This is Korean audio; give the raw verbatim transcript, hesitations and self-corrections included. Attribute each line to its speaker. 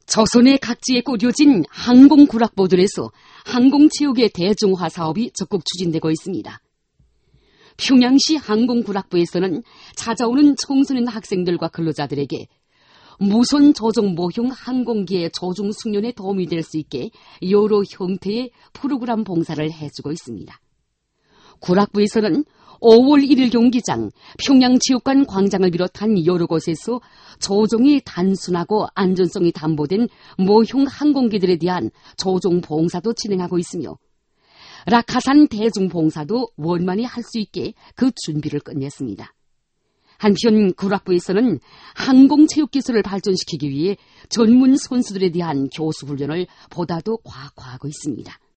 Speaker 1: 조선의 각지에 꾸려진 항공구락보들에서 항공체육의 대중화 사업이 적극 추진되고 있습니다. 평양시 항공구락부에서는 찾아오는 청소년 학생들과 근로자들에게 무선 조종 모형 항공기의 조종 숙련에 도움이 될 수 있게 여러 형태의 프로그램 봉사를 해주고 있습니다. 구락부에서는 오월 일일 경기장, 평양체육관 광장을 비롯한 여러 곳에서 조종이 단순하고 안전성이 담보된 모형 항공기들에 대한 조종 봉사도 진행하고 있으며 라카산 대중봉사도 원만히 할 수 있게 그 준비를 끝냈습니다. 한편 구락부에서는 항공체육기술을 발전시키기 위해 전문 선수들에 대한 교수훈련을 보다도 과학화하고 있습니다.